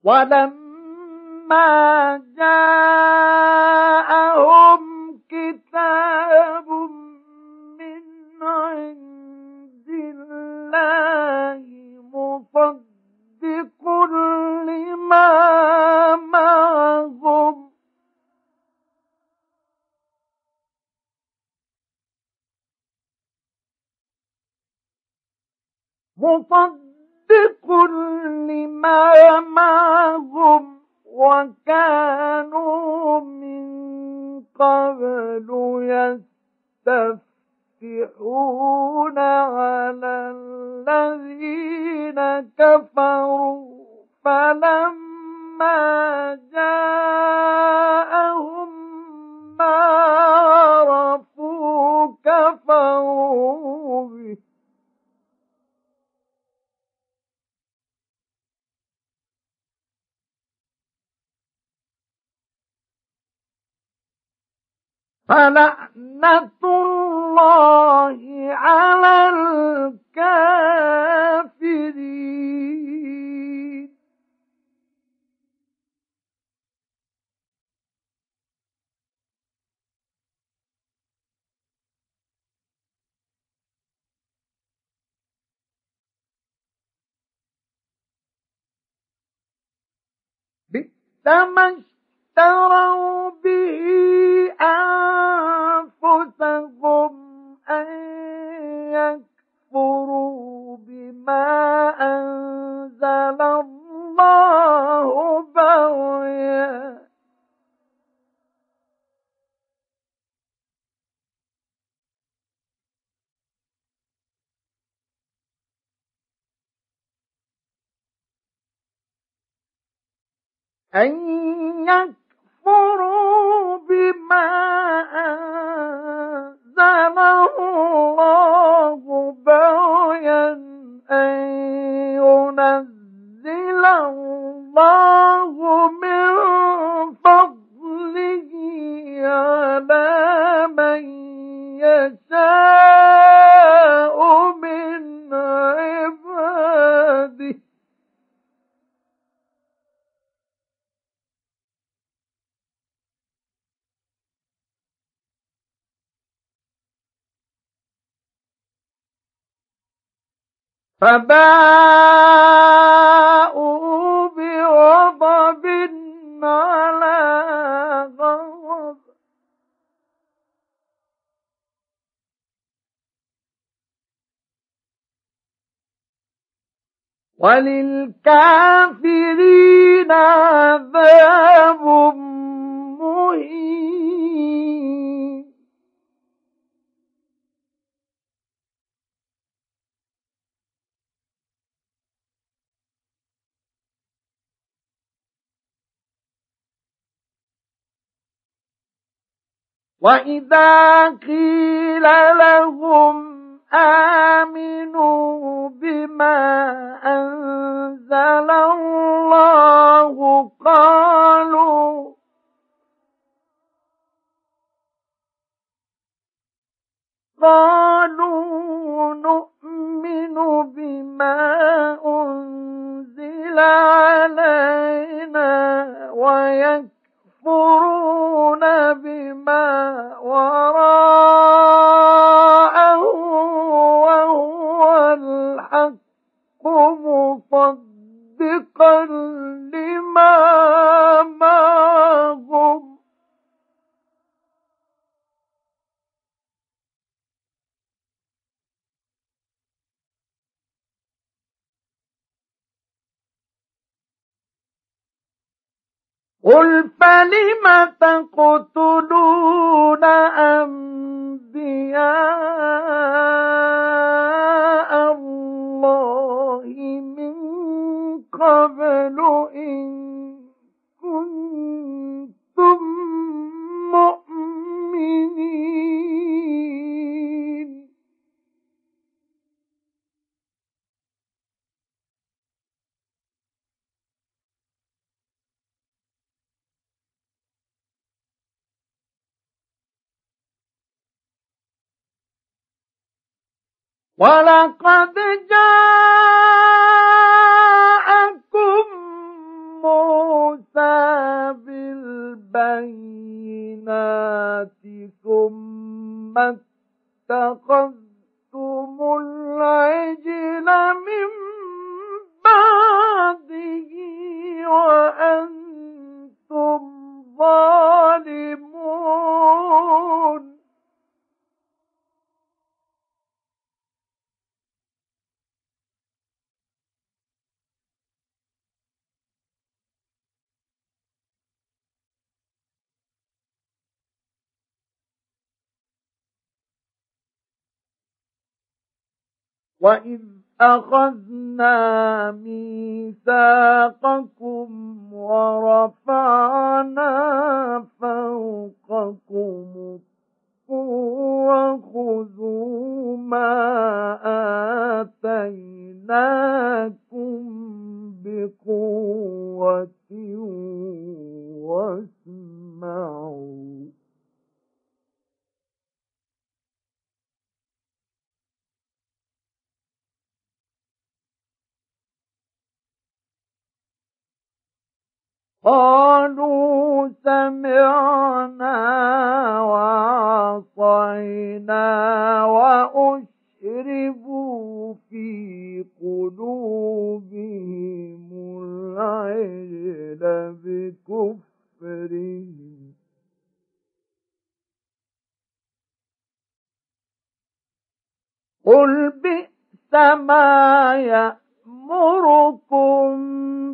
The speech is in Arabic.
ولما جاءهم كتاب من عند الله مصدق لما معهم وكانوا من قبل يستفتحون على الذين كفروا فلما جاءهم ما عرفوا كفروا به فلعنة الله على الكافرين. بئس ما اشتروا به أنفسهم أن يكفروا بما أنزل الله بغيا أن ينزل الله من فضله على من يشاء من عباده فباءوا بغضب على غضب وللكافرين عذاب مهين. وإذا قيل لهم آمنوا بما أنزل الله قالوا نؤمن بما أنزل علينا ويكفرون بما وراءه وهو الحق مصدقا لما معهم قل فلم تقتلون أنبياء الله من قبل إن كنتم مؤمنين ولقد جاءكم موسى وإذ أخذنا ميثاقكم ورفعنا فوقكم الطور خذوا ما آتيناكم بقوة واسمعوا قالوا سمعنا وعصينا وأشربوا في قلوبهم العجل بكفرهم قل بئس ما يأمركم